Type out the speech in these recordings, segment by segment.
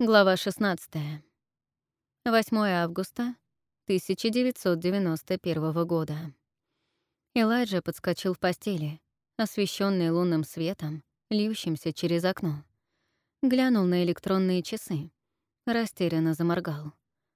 Глава 16. 8 августа 1991 года. Элайджа подскочил в постели, освещенный лунным светом, льющимся через окно. Глянул на электронные часы. Растерянно заморгал.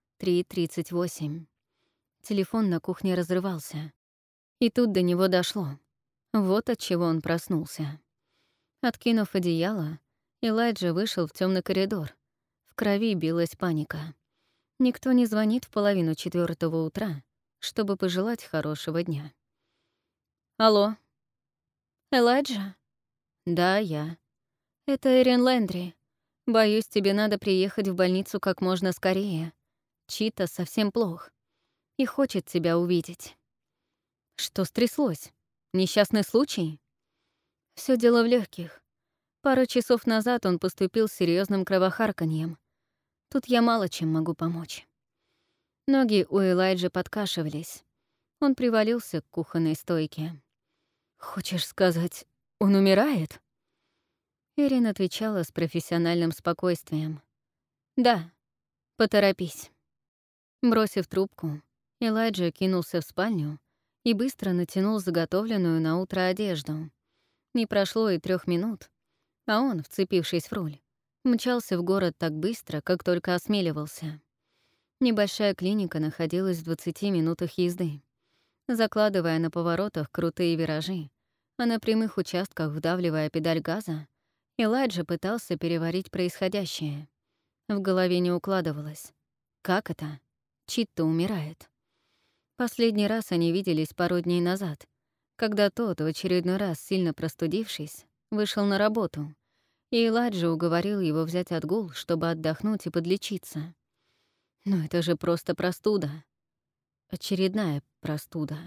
3:38. Телефон на кухне разрывался. И тут до него дошло. Вот от чего он проснулся. Откинув одеяло, Элайджа вышел в темный коридор. В крови билась паника. Никто не звонит в 3:30 утра, чтобы пожелать хорошего дня. «Алло?» «Элайджа?» «Да, я. Это Эрин Лэндри. Боюсь, тебе надо приехать в больницу как можно скорее. Чита совсем плох и хочет тебя увидеть». «Что стряслось? Несчастный случай?» Все дело в легких. Пару часов назад он поступил с серьезным кровохарканьем. Тут я мало чем могу помочь. Ноги у Элайджи подкашивались. Он привалился к кухонной стойке. «Хочешь сказать, он умирает?» Эрин отвечала с профессиональным спокойствием. «Да, поторопись». Бросив трубку, Элайджа кинулся в спальню и быстро натянул заготовленную на утро одежду. Не прошло и 3 минут, а он, вцепившись в руль, мчался в город так быстро, как только осмеливался. Небольшая клиника находилась в 20 минутах езды. Закладывая на поворотах крутые виражи, а на прямых участках вдавливая педаль газа, Элайджа пытался переварить происходящее. В голове не укладывалось. Как это? Читта умирает. Последний раз они виделись пару дней назад, когда тот, в очередной раз сильно простудившись, вышел на работу, и Элайджа уговорил его взять отгул, чтобы отдохнуть и подлечиться. Но это же просто простуда. Очередная простуда.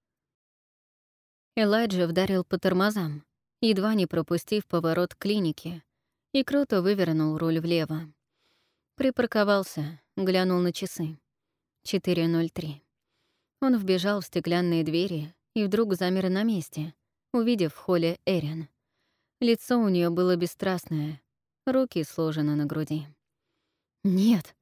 Элайджа вдарил по тормозам, едва не пропустив поворот клиники, и круто вывернул руль влево. Припарковался, глянул на часы. 4:03. Он вбежал в стеклянные двери и вдруг замер на месте, увидев в холле Эрин. Лицо у нее было бесстрастное, руки сложены на груди. «Нет!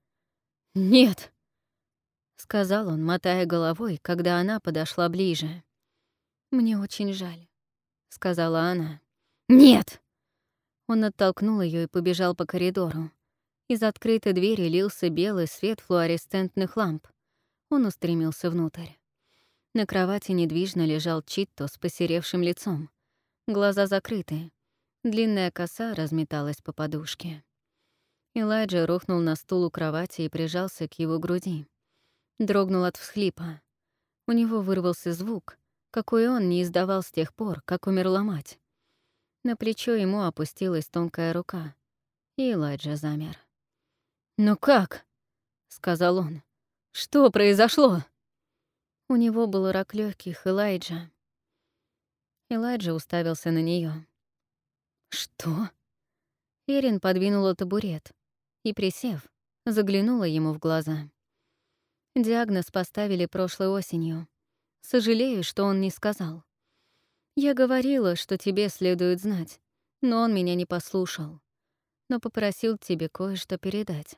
Нет!» — сказал он, мотая головой, когда она подошла ближе. «Мне очень жаль», — сказала она. «Нет!» Он оттолкнул ее и побежал по коридору. Из открытой двери лился белый свет флуоресцентных ламп. Он устремился внутрь. На кровати недвижно лежал Читто с посеревшим лицом. Глаза закрыты. Длинная коса разметалась по подушке. Элайджа рухнул на стул у кровати и прижался к его груди. Дрогнул от всхлипа. У него вырвался звук, какой он не издавал с тех пор, как умерла мать. На плечо ему опустилась тонкая рука, и Элайджа замер. «Ну как?» — сказал он. «Что произошло?» У него был рак легких, Элайджа. Элайджа уставился на нее. «Что?» Эрин подвинула табурет и, присев, заглянула ему в глаза. Диагноз поставили прошлой осенью. Сожалею, что он не сказал. Я говорила, что тебе следует знать, но он меня не послушал. Но попросил тебе кое-что передать.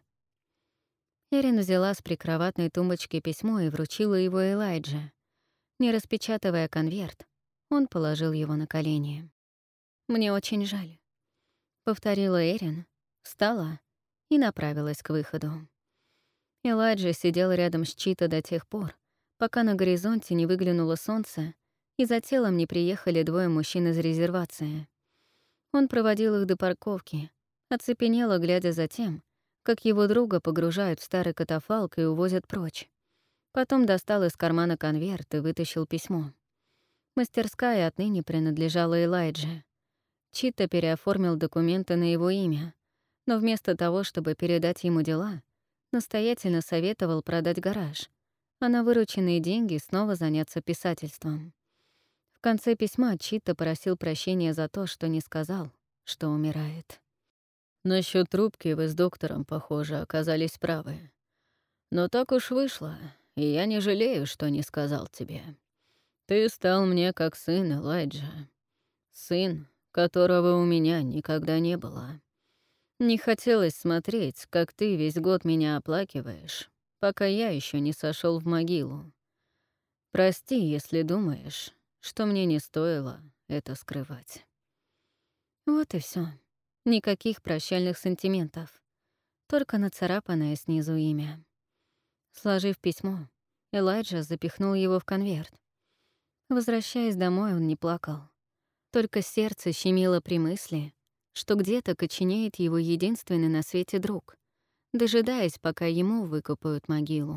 Эрин взяла с прикроватной тумбочки письмо и вручила его Элайдже. Не распечатывая конверт, он положил его на колени. «Мне очень жаль», — повторила Эрин, встала и направилась к выходу. Элайджа сидел рядом с Чито до тех пор, пока на горизонте не выглянуло солнце, и за телом не приехали 2 мужчин из резервации. Он проводил их до парковки, оцепенело, глядя за тем, как его друга погружают в старый катафалк и увозят прочь. Потом достал из кармана конверт и вытащил письмо. Мастерская отныне принадлежала Элайдже. Читто переоформил документы на его имя, но вместо того, чтобы передать ему дела, настоятельно советовал продать гараж, а на вырученные деньги снова заняться писательством. В конце письма Читто просил прощения за то, что не сказал, что умирает. «Насчёт трубки вы с доктором, похоже, оказались правы. Но так уж вышло, и я не жалею, что не сказал тебе. Ты стал мне как сын, Элайджа. Сын, которого у меня никогда не было. Не хотелось смотреть, как ты весь год меня оплакиваешь, пока я еще не сошел в могилу. Прости, если думаешь, что мне не стоило это скрывать». Вот и все. Никаких прощальных сантиментов, только нацарапанное снизу имя. Сложив письмо, Элайджа запихнул его в конверт. Возвращаясь домой, он не плакал. Только сердце щемило при мысли, что где-то коченеет его единственный на свете друг, дожидаясь, пока ему выкопают могилу.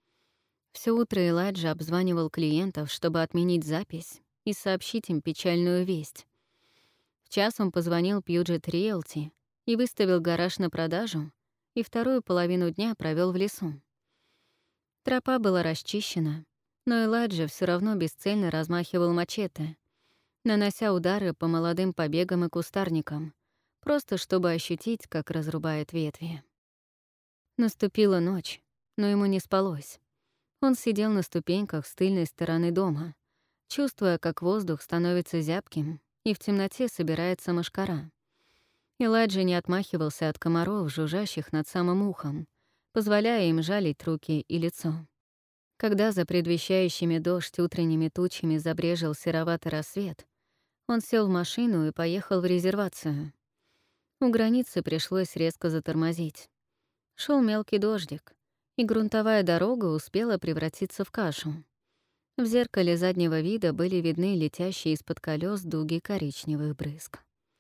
Всё утро Элайджа обзванивал клиентов, чтобы отменить запись и сообщить им печальную весть. В час он позвонил Puget Realty и выставил гараж на продажу, и вторую половину дня провел в лесу. Тропа была расчищена, но Элайджа все равно бесцельно размахивал мачете, нанося удары по молодым побегам и кустарникам, просто чтобы ощутить, как разрубает ветви. Наступила ночь, но ему не спалось. Он сидел на ступеньках с тыльной стороны дома, чувствуя, как воздух становится зябким и в темноте собирается мошкара. Элайджа не отмахивался от комаров, жужжащих над самым ухом, позволяя им жалить руки и лицо. Когда за предвещающими дождь утренними тучами забрежил сероватый рассвет, он сел в машину и поехал в резервацию. У границы пришлось резко затормозить. Шел мелкий дождик, и грунтовая дорога успела превратиться в кашу. В зеркале заднего вида были видны летящие из-под колес дуги коричневых брызг.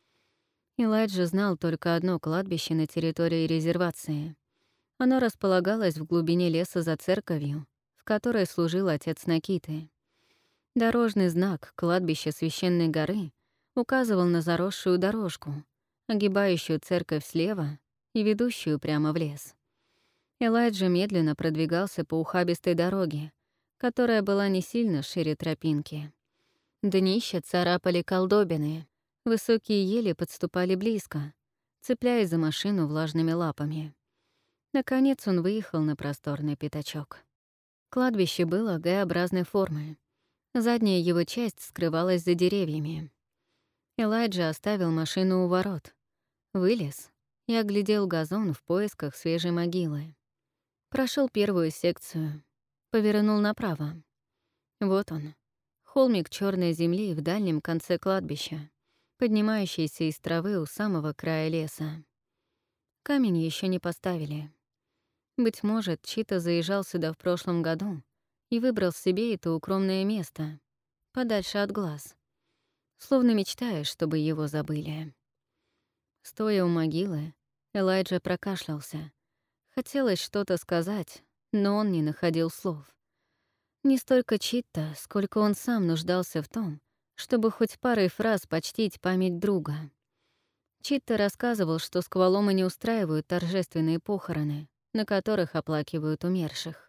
Элайджа знал только одно кладбище на территории резервации. Оно располагалось в глубине леса за церковью, в которой служил отец Накиты. Дорожный знак кладбища Священной горы указывал на заросшую дорожку, огибающую церковь слева и ведущую прямо в лес. Элайджа медленно продвигался по ухабистой дороге, которая была не сильно шире тропинки. Днища царапали колдобины, высокие ели подступали близко, цепляясь за машину влажными лапами. Наконец он выехал на просторный пятачок. Кладбище было Г-образной формы. Задняя его часть скрывалась за деревьями. Элайджа оставил машину у ворот, вылез и оглядел газон в поисках свежей могилы. Прошел первую секцию, повернул направо. Вот он, холмик черной земли в дальнем конце кладбища, поднимающийся из травы у самого края леса. Камень еще не поставили. Быть может, Чита заезжал сюда в прошлом году и выбрал себе это укромное место, подальше от глаз, словно мечтая, чтобы его забыли. Стоя у могилы, Элайджа прокашлялся. Хотелось что-то сказать, но он не находил слов. Не столько Читта, сколько он сам нуждался в том, чтобы хоть парой фраз почтить память друга. Читта рассказывал, что скваломы не устраивают торжественные похороны, на которых оплакивают умерших.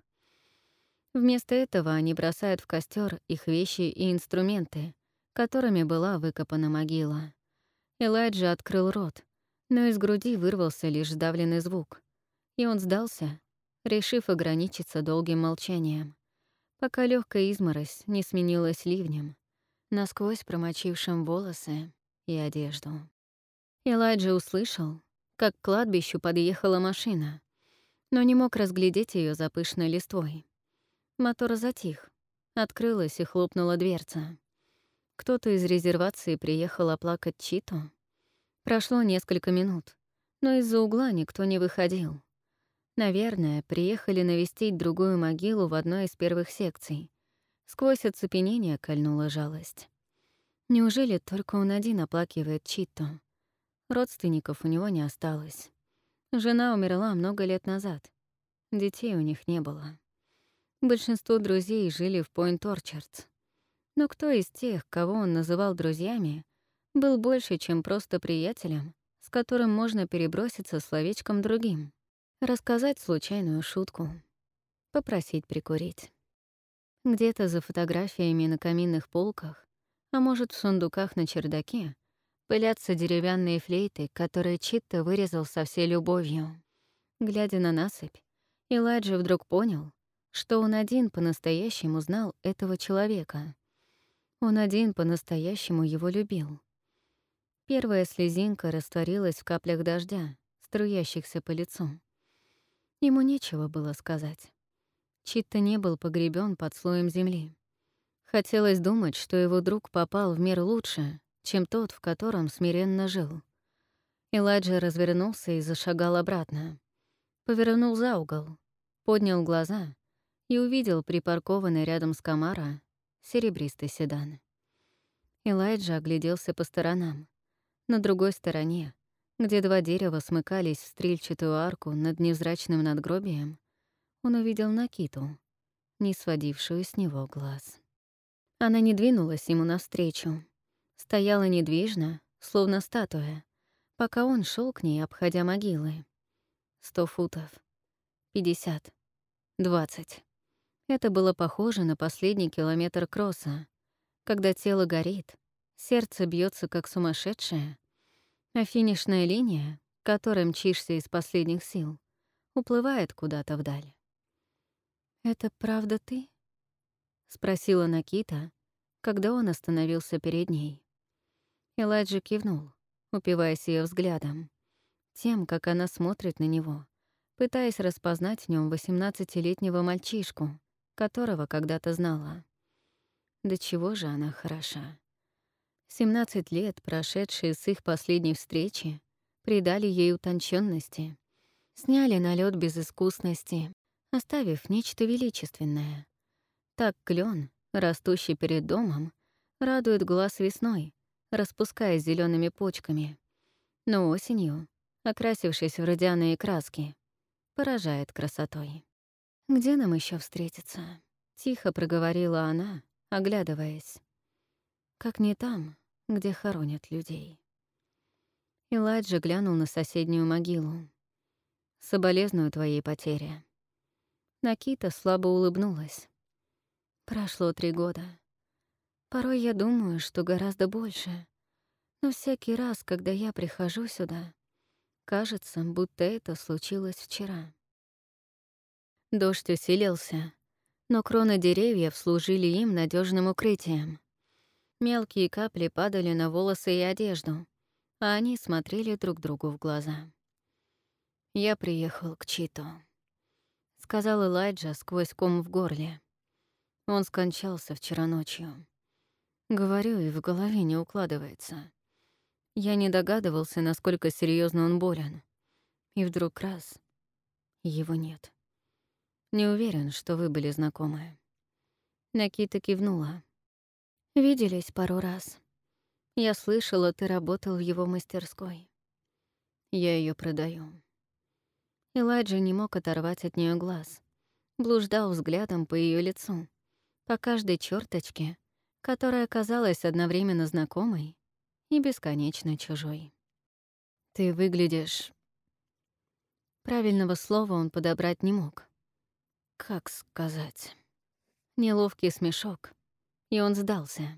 Вместо этого они бросают в костер их вещи и инструменты, которыми была выкопана могила. Элайджа открыл рот, но из груди вырвался лишь сдавленный звук, и он сдался, решив ограничиться долгим молчанием, пока легкая изморозь не сменилась ливнем, насквозь промочившим волосы и одежду. Элайджа услышал, как к кладбищу подъехала машина, но не мог разглядеть ее за пышной листвой. Мотор затих, открылась и хлопнула дверца. Кто-то из резервации приехал оплакать Читу. Прошло несколько минут, но из-за угла никто не выходил. Наверное, приехали навестить другую могилу в одной из первых секций. Сквозь оцепенение кольнула жалость. Неужели только он один оплакивает Читу? Родственников у него не осталось. Жена умерла много лет назад. Детей у них не было. Большинство друзей жили в Пойнт-Орчардс. Но кто из тех, кого он называл друзьями, был больше, чем просто приятелем, с которым можно переброситься словечком другим, рассказать случайную шутку, попросить прикурить? Где-то за фотографиями на каминных полках, а может, в сундуках на чердаке, пылятся деревянные флейты, которые Читта вырезал со всей любовью. Глядя на насыпь, Элайджа вдруг понял, что он один по-настоящему знал этого человека. Он один по-настоящему его любил. Первая слезинка растворилась в каплях дождя, струящихся по лицу. Ему нечего было сказать. Читта не был погребен под слоем земли. Хотелось думать, что его друг попал в мир лучше, чем тот, в котором смиренно жил. Элайджа развернулся и зашагал обратно. Повернул за угол, поднял глаза и увидел припаркованный рядом с Камаро серебристый седан. Элайджа огляделся по сторонам. На другой стороне, где два дерева смыкались в стрельчатую арку над невзрачным надгробием, он увидел Накиту, не сводившую с него глаз. Она не двинулась ему навстречу. Стояла недвижно, словно статуя, пока он шел к ней, обходя могилы. 100 футов. 50. 20. Это было похоже на последний километр кросса, когда тело горит, сердце бьется как сумасшедшее, а финишная линия, которой мчишься из последних сил, уплывает куда-то вдаль. «Это правда ты?» — спросила Накита, когда он остановился перед ней. Элайджа кивнул, упиваясь ее взглядом, тем, как она смотрит на него, пытаясь распознать в нем 18-летнего мальчишку, которого когда-то знала. До чего же она хороша. 17 лет, прошедшие с их последней встречи, придали ей утонченности, сняли налет безыскусности, оставив нечто величественное. Так клен, растущий перед домом, радует глаз весной, распускаясь зелеными почками, но осенью, окрасившись в рдяные краски, поражает красотой. «Где нам еще встретиться?» — тихо проговорила она, оглядываясь. «Как не там, где хоронят людей». Элайджа глянул на соседнюю могилу. «Соболезную твоей потере». Накита слабо улыбнулась. «Прошло 3 года. Порой я думаю, что гораздо больше. Но всякий раз, когда я прихожу сюда, кажется, будто это случилось вчера». Дождь усилился, но кроны деревьев служили им надежным укрытием. Мелкие капли падали на волосы и одежду, а они смотрели друг другу в глаза. «Я приехал к Чито», — сказал Элайджа сквозь ком в горле. Он скончался вчера ночью. Говорю, и в голове не укладывается. Я не догадывался, насколько серьезно он болен. И вдруг раз — его нет. Не уверен, что вы были знакомы. Накита кивнула. Виделись пару раз. Я слышала, ты работал в его мастерской. Я ее продаю. Элайджа не мог оторвать от нее глаз. Блуждал взглядом по ее лицу, по каждой черточке, которая казалась одновременно знакомой и бесконечно чужой. Ты выглядишь... Правильного слова он подобрать не мог. Как сказать? Неловкий смешок, и он сдался.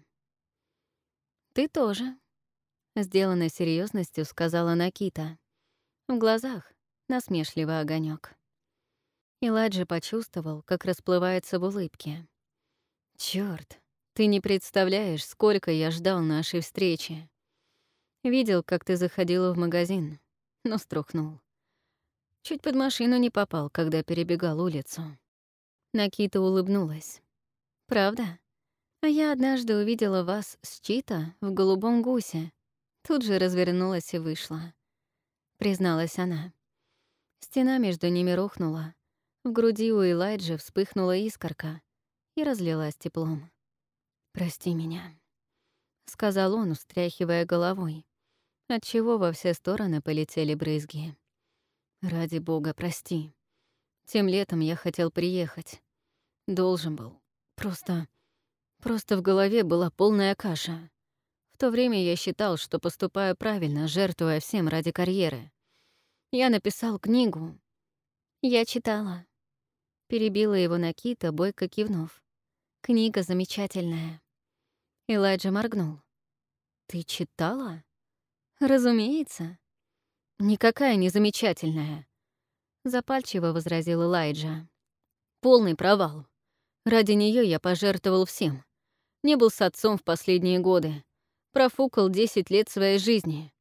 «Ты тоже», — сделанной серьезностью сказала Накита. В глазах насмешливый огонек. Элайджа почувствовал, как расплывается в улыбке. «Чёрт, ты не представляешь, сколько я ждал нашей встречи. Видел, как ты заходила в магазин, но струхнул. Чуть под машину не попал, когда перебегал улицу». Накита улыбнулась. «Правда? А я однажды увидела вас с Чито в голубом гусе. Тут же развернулась и вышла», — призналась она. Стена между ними рухнула. В груди у Элайджи вспыхнула искорка и разлилась теплом. «Прости меня», — сказал он, встряхивая головой, отчего во все стороны полетели брызги. «Ради бога, прости. Тем летом я хотел приехать. Должен был. Просто в голове была полная каша. В то время я считал, что поступаю правильно, жертвуя всем ради карьеры. Я написал книгу. Я читала». Перебила его Накита, бойко кивнув. «Книга замечательная». Элайджа моргнул. «Ты читала?» «Разумеется». «Никакая не замечательная», — запальчиво возразил Элайджа. «Полный провал. Ради нее я пожертвовал всем. Не был с отцом в последние годы. Профукал 10 лет своей жизни.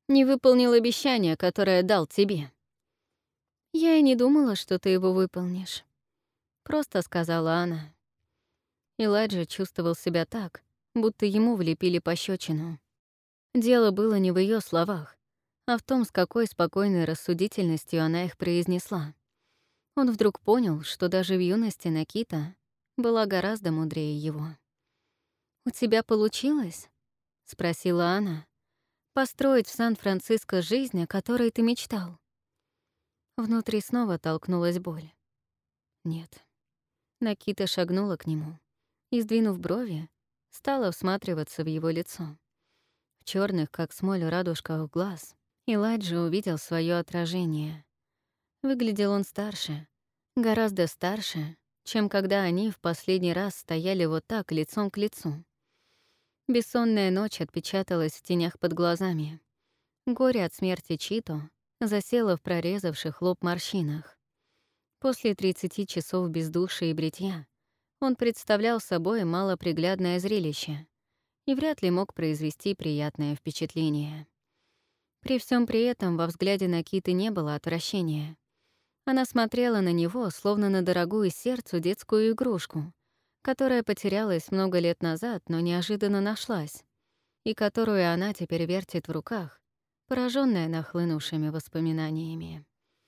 Не выполнил обещание, которое дал тебе». «Я и не думала, что ты его выполнишь», — просто сказала она. Элайджа чувствовал себя так, будто ему влепили пощечину. Дело было не в ее словах, а в том, с какой спокойной рассудительностью она их произнесла. Он вдруг понял, что даже в юности Накита была гораздо мудрее его. «У тебя получилось?» — спросила она. «Построить в Сан-Франциско жизнь, о которой ты мечтал?» Внутри снова толкнулась боль. «Нет». Накита шагнула к нему и, сдвинув брови, стала всматриваться в его лицо. В черных, как смоль, радужках глаз Элайджа увидел свое отражение. Выглядел он старше, гораздо старше, чем когда они в последний раз стояли вот так, лицом к лицу. Бессонная ночь отпечаталась в тенях под глазами. Горе от смерти Чито засело в прорезавших лоб морщинах. После 30 часов бездушия и бритья он представлял собой малоприглядное зрелище и вряд ли мог произвести приятное впечатление. При всем при этом во взгляде Накиты не было отвращения. Она смотрела на него, словно на дорогую сердцу детскую игрушку, которая потерялась много лет назад, но неожиданно нашлась, и которую она теперь вертит в руках, поражённая нахлынувшими воспоминаниями.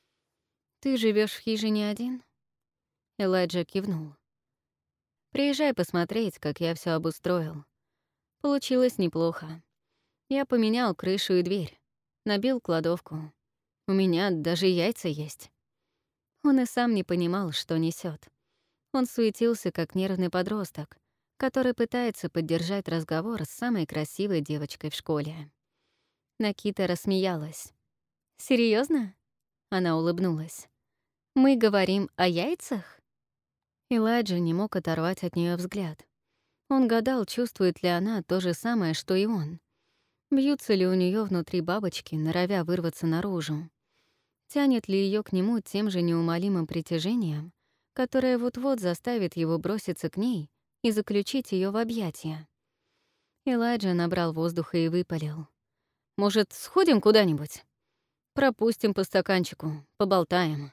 «Ты живешь в хижине один?» Элайджа кивнул. «Приезжай посмотреть, как я все обустроил. Получилось неплохо. Я поменял крышу и дверь, набил кладовку. У меня даже яйца есть». Он и сам не понимал, что несет. Он суетился, как нервный подросток, который пытается поддержать разговор с самой красивой девочкой в школе. Накита рассмеялась. «Серьёзно?» Она улыбнулась. «Мы говорим о яйцах?» Элайджа не мог оторвать от нее взгляд. Он гадал, чувствует ли она то же самое, что и он. Бьются ли у нее внутри бабочки, норовя вырваться наружу. Тянет ли ее к нему тем же неумолимым притяжением, которое вот-вот заставит его броситься к ней и заключить ее в объятия. Элайджа набрал воздуха и выпалил. «Может, сходим куда-нибудь? Пропустим по стаканчику, поболтаем».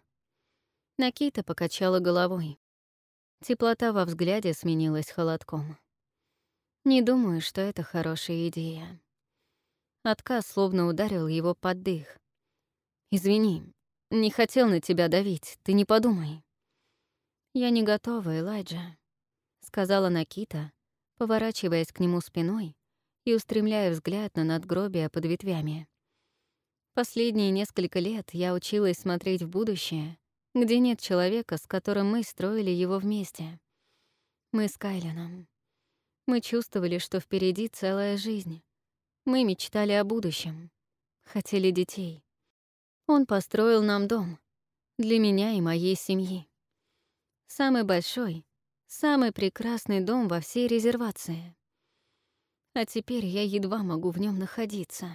Накита покачала головой. Теплота во взгляде сменилась холодком. «Не думаю, что это хорошая идея». Отказ словно ударил его под дых. «Извини, не хотел на тебя давить, ты не подумай». «Я не готова, Элайджа», — сказала Накита, поворачиваясь к нему спиной и устремляя взгляд на надгробие под ветвями. «Последние несколько лет я училась смотреть в будущее, где нет человека, с которым мы строили его вместе. Мы с Кайленом. Мы чувствовали, что впереди целая жизнь. Мы мечтали о будущем, хотели детей. Он построил нам дом для меня и моей семьи. Самый большой, самый прекрасный дом во всей резервации. А теперь я едва могу в нем находиться».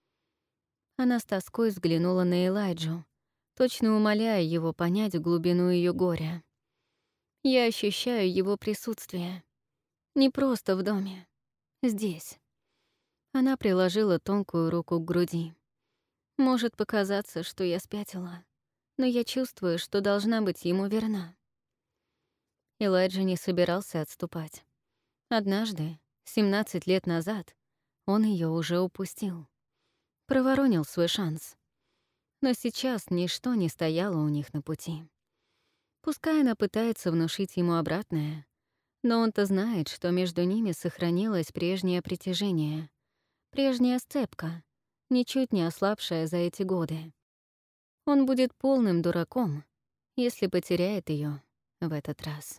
Она с тоской взглянула на Элайджу, точно умоляя его понять глубину ее горя. «Я ощущаю его присутствие. Не просто в доме. Здесь». Она приложила тонкую руку к груди. «Может показаться, что я спятила, но я чувствую, что должна быть ему верна». Элайджа не собирался отступать. Однажды, 17 лет назад, он ее уже упустил. Проворонил свой шанс. Но сейчас ничто не стояло у них на пути. Пускай она пытается внушить ему обратное, но он-то знает, что между ними сохранилось прежнее притяжение, прежняя сцепка, ничуть не ослабшая за эти годы. Он будет полным дураком, если потеряет ее в этот раз.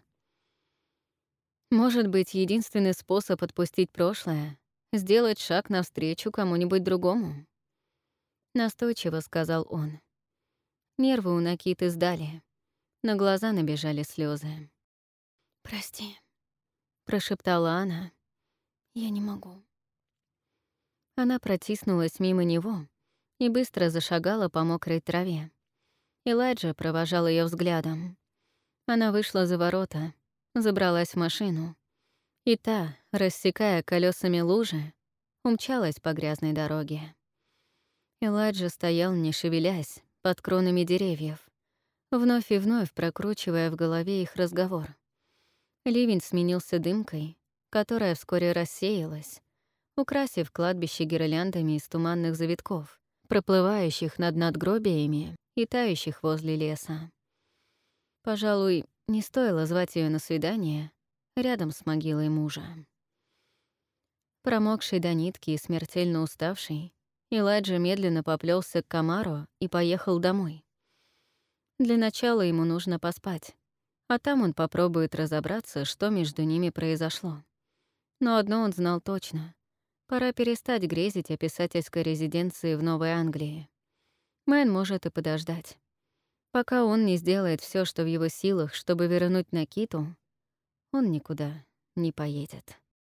Может быть, единственный способ отпустить прошлое — сделать шаг навстречу кому-нибудь другому? Настойчиво сказал он. Нервы у Накиты сдали, на глаза набежали слезы. «Прости», — прошептала она. «Я не могу». Она протиснулась мимо него и быстро зашагала по мокрой траве. Элайджа провожал ее взглядом. Она вышла за ворота, забралась в машину, и та, рассекая колесами лужи, умчалась по грязной дороге. Элайджа стоял, не шевелясь, под кронами деревьев, вновь и вновь прокручивая в голове их разговор. Ливень сменился дымкой, которая вскоре рассеялась, украсив кладбище гирляндами из туманных завитков, проплывающих над надгробиями и тающих возле леса. Пожалуй, не стоило звать ее на свидание рядом с могилой мужа. Промокший до нитки и смертельно уставший, Элайджа медленно поплелся к Камаро и поехал домой. Для начала ему нужно поспать, а там он попробует разобраться, что между ними произошло. Но одно он знал точно. Пора перестать грезить о писательской резиденции в Новой Англии. Мэн может и подождать. Пока он не сделает все, что в его силах, чтобы вернуть Накиту, он никуда не поедет.